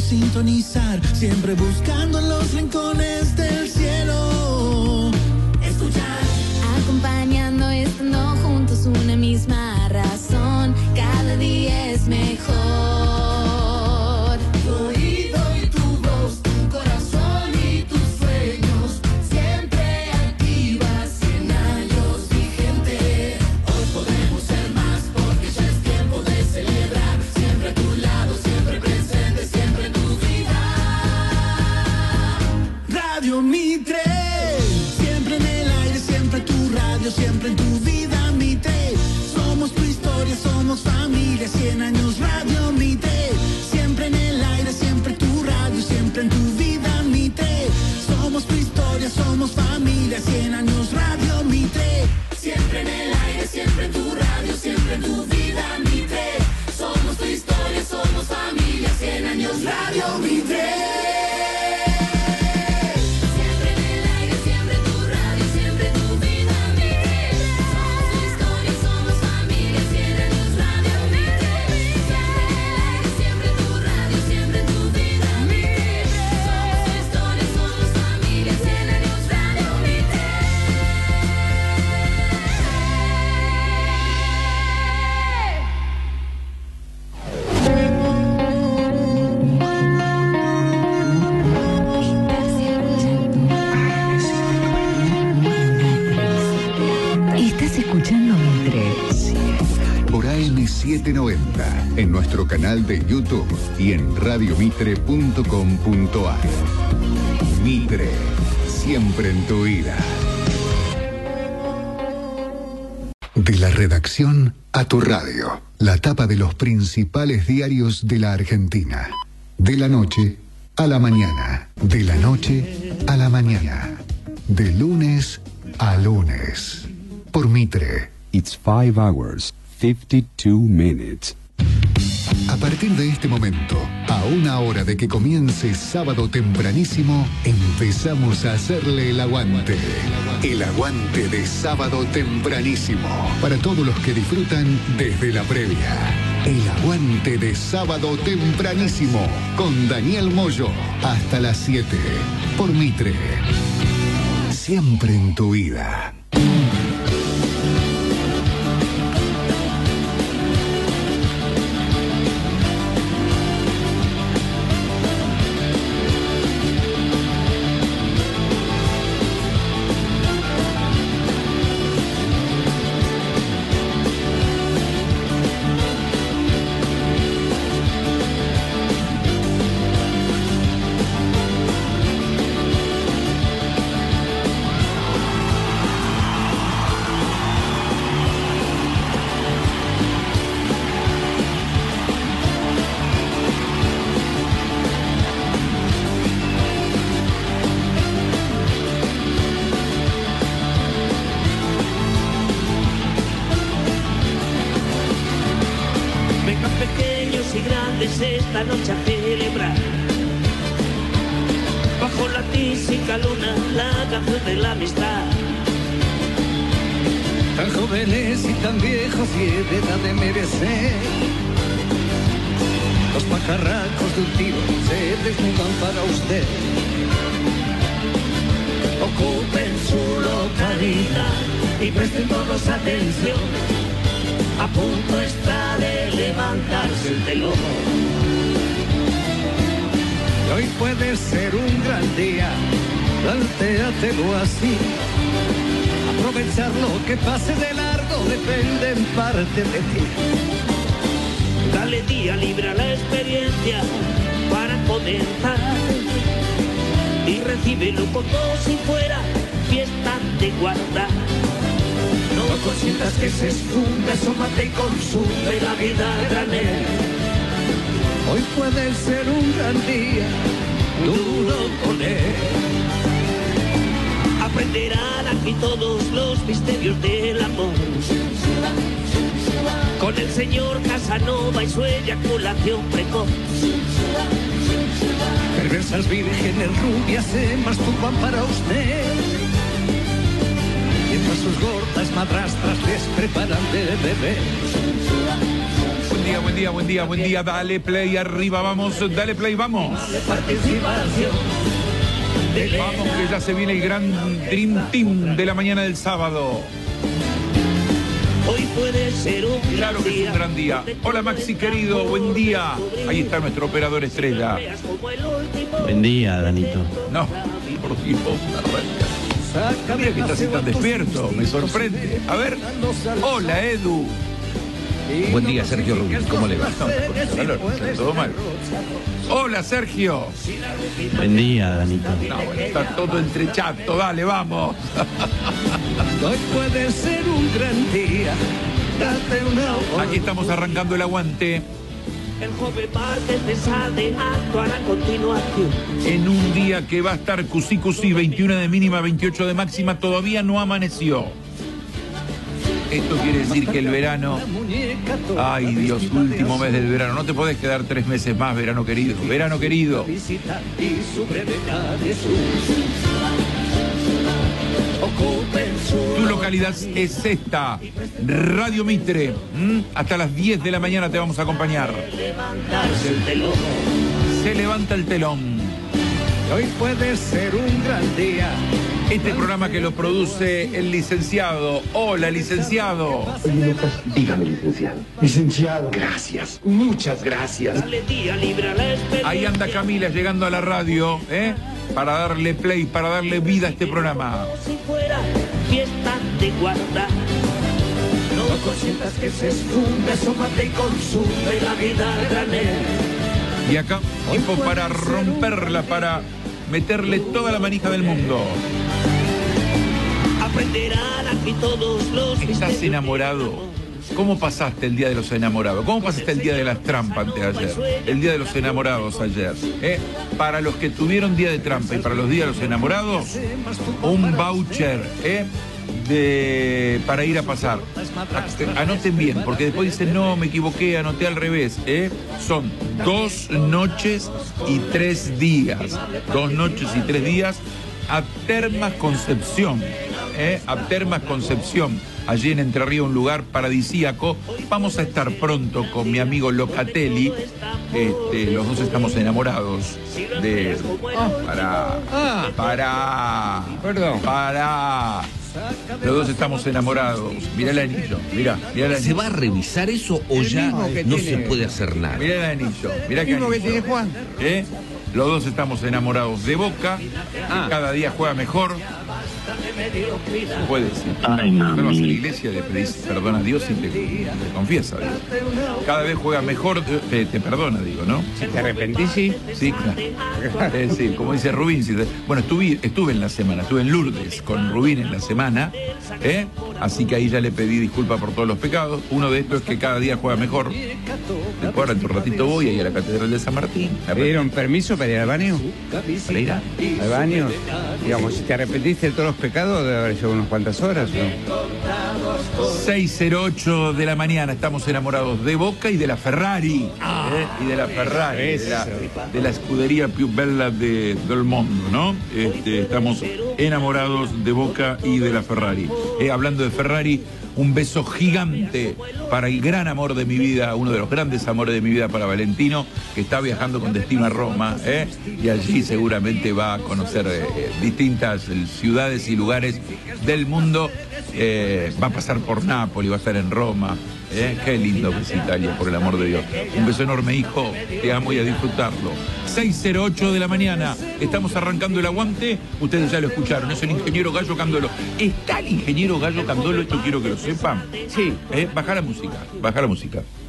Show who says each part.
Speaker 1: sintonizar, siempre buscando en los rincones del cielo. Escuchar,
Speaker 2: acompañando, estando juntos, una misma razón. Cada día es mejor.
Speaker 1: Tu oído y tu voz, tu corazón y tus sueños, siempre activas, 100 años vigente. Hoy podemos ser más porque ya es tiempo de celebrar. Siempre a tu lado, siempre presente, siempre en tu vida. Radio Mitre, siempre en el aire, siempre tu radio, siempre en tu vida. Mitre, somos tu historia, somos familia. 100 años Radio Mitre, siempre en el aire, siempre tu radio, siempre en tu vida. Mitre, somos tu historia, somos familia. 100 años Radio Mitre, siempre en el aire, siempre en tu radio, siempre en tu vida. Mitre, somos tu historia, somos familia. 100 años Radio Mitre.
Speaker 3: Por AM790, en nuestro canal de YouTube y en radiomitre.com.ar. Mitre, siempre en tu vida. De la redacción a tu radio, la tapa de los principales diarios de la Argentina. De la noche a la mañana, de la noche a la mañana, de lunes a lunes. Por Mitre.
Speaker 4: It's 5 hours, 52 minutes.
Speaker 3: A partir de este momento, a una hora de que comience Sábado Tempranísimo, empezamos a hacerle el aguante. El aguante de Sábado Tempranísimo. Para todos los que disfrutan desde la previa. El aguante de Sábado Tempranísimo. Con Daniel Moyo. Hasta las 7. Por Mitre. Siempre en tu vida.
Speaker 5: Esta noche a celebrar, bajo la tísica luna, la canción de la amistad.
Speaker 6: Tan jóvenes y tan viejos y de edad de merecer, los pajarracos de un tiro se desnudan para usted.
Speaker 5: Ocupen su localidad y presten todos atención. A punto está de levantarse el telón.
Speaker 6: Hoy puede ser un gran día, plantéatelo así. Aprovechar lo que pase de largo depende en parte de ti.
Speaker 5: Dale día libre a la experiencia para comenzar y recíbelo con todo si fuera fiesta de guardar. No consientas que se esfume, asómate y consume la vida a granel.
Speaker 6: Hoy puede ser un gran día, duro con él.
Speaker 5: Aprenderán aquí todos los misterios del amor. Con el señor Casanova y su eyaculación precoz.
Speaker 6: Perversas vírgenes rubias se masturban para usted. Mientras sus gordas madrastras les preparan de beber.
Speaker 7: buen día. Dale play, arriba, vamos, dale play, vamos. Vamos, que ya se viene el gran Dream Team de la mañana del sábado.
Speaker 5: Hoy puede ser un
Speaker 7: Claro que es un gran día. Hola Maxi querido, buen día. Ahí está nuestro operador estrella.
Speaker 8: Buen día, Danito.
Speaker 7: No, por Dios, arranca. Mira que está así tan despierto, me sorprende. A ver, hola Edu.
Speaker 8: Buen día, Sergio Rubio. ¿Cómo le va?
Speaker 7: Todo mal. Hola Sergio.
Speaker 8: Buen día, Danito.
Speaker 7: No, bueno, está todo entrechato, dale, vamos.
Speaker 6: Hoy puede ser un gran día. Date una.
Speaker 7: Aquí estamos arrancando el aguante.
Speaker 5: El joven Márquez de Sade actuará a continuación.
Speaker 7: En un día que va a estar cusí, 21 de mínima, 28 de máxima, todavía no amaneció. Esto quiere decir que el verano... Ay, Dios, último mes del verano. No te podés quedar 3 meses más, verano querido. Verano querido. Tu localidad es esta, Radio Mitre. Hasta las 10 de la mañana te vamos a acompañar. Se levanta el telón.
Speaker 6: Hoy puede ser un gran día.
Speaker 7: Este programa que lo produce el licenciado. Hola, licenciado.
Speaker 9: Oye, Lucas, dígame, licenciado. Licenciado. Gracias, muchas gracias.
Speaker 7: Ahí anda Camila llegando a la radio, para darle play, para darle vida a este programa.
Speaker 5: Si fuera fiesta de guarda.
Speaker 6: No consientas que se esfume, asómate y consume la vida a granel.
Speaker 7: Y acá, tiempo para romperla, para meterle toda la manija del mundo.
Speaker 5: Aprenderán aquí todos los...
Speaker 7: ¿Estás enamorado? ¿Cómo pasaste el día de los enamorados? ¿Cómo pasaste el día de las trampas anteayer? El día de los enamorados ayer. Para los que tuvieron día de trampa y para los días de los enamorados, un voucher, para ir a pasar. Anoten bien, porque después dicen, no, me equivoqué, anoté al revés. Son 2 noches y 3 días. 2 noches y 3 días a Termas Concepción. A Termas Concepción, allí en Entre Ríos, un lugar paradisíaco. Vamos a estar pronto con mi amigo Locatelli. Los dos estamos enamorados de... Los dos estamos enamorados. Mirá el anillo, mirá el anillo.
Speaker 8: ¿Se va a revisar eso o ya no se puede hacer nada?
Speaker 7: Mirá el anillo, mirá
Speaker 10: el mismo que tiene Juan.
Speaker 7: Los dos estamos enamorados de Boca, que cada día juega mejor. Puede decir.
Speaker 9: Ay,
Speaker 7: no vas a la
Speaker 9: mami.
Speaker 7: iglesia, le pedís perdón a Dios y te confiesa a Dios. Cada vez juega mejor, te perdona, digo, ¿no?
Speaker 10: Si te arrepentís, sí.
Speaker 7: Sí, claro. Sí, como dice Rubín. Bueno, estuve en la semana, estuve en Lourdes con Rubín en la semana, así que ahí ya le pedí disculpas por todos los pecados. Uno de estos es que cada día juega mejor. Después, en un ratito voy ahí a la Catedral de San Martín.
Speaker 10: ¿Te dieron permiso para ir al baño?
Speaker 7: ¿Para ir
Speaker 10: al baño? Digamos, si te arrepentiste de todos los pecados, debe haber llevado unas cuantas horas, ¿no?
Speaker 7: 6:08 de la mañana, estamos enamorados de Boca y de la Ferrari. Y de la Ferrari, de la escudería più bella del mundo, ¿no? Estamos enamorados de Boca y de la Ferrari. Hablando de Ferrari, un beso gigante para el gran amor de mi vida, uno de los grandes amores de mi vida, para Valentino, que está viajando con destino a Roma, y allí seguramente va a conocer distintas ciudades y lugares del mundo. Va a pasar por Nápoles, va a estar en Roma. Qué lindo que es Italia, por el amor de Dios. Un beso enorme, hijo, te amo y a disfrutarlo. 6:08 de la mañana, estamos arrancando el aguante. Ustedes ya lo escucharon, es el ingeniero Gallo Candolo. ¿Está el ingeniero Gallo Candolo? Esto quiero que lo sepan.
Speaker 10: Sí.
Speaker 7: Baja la música, baja la música.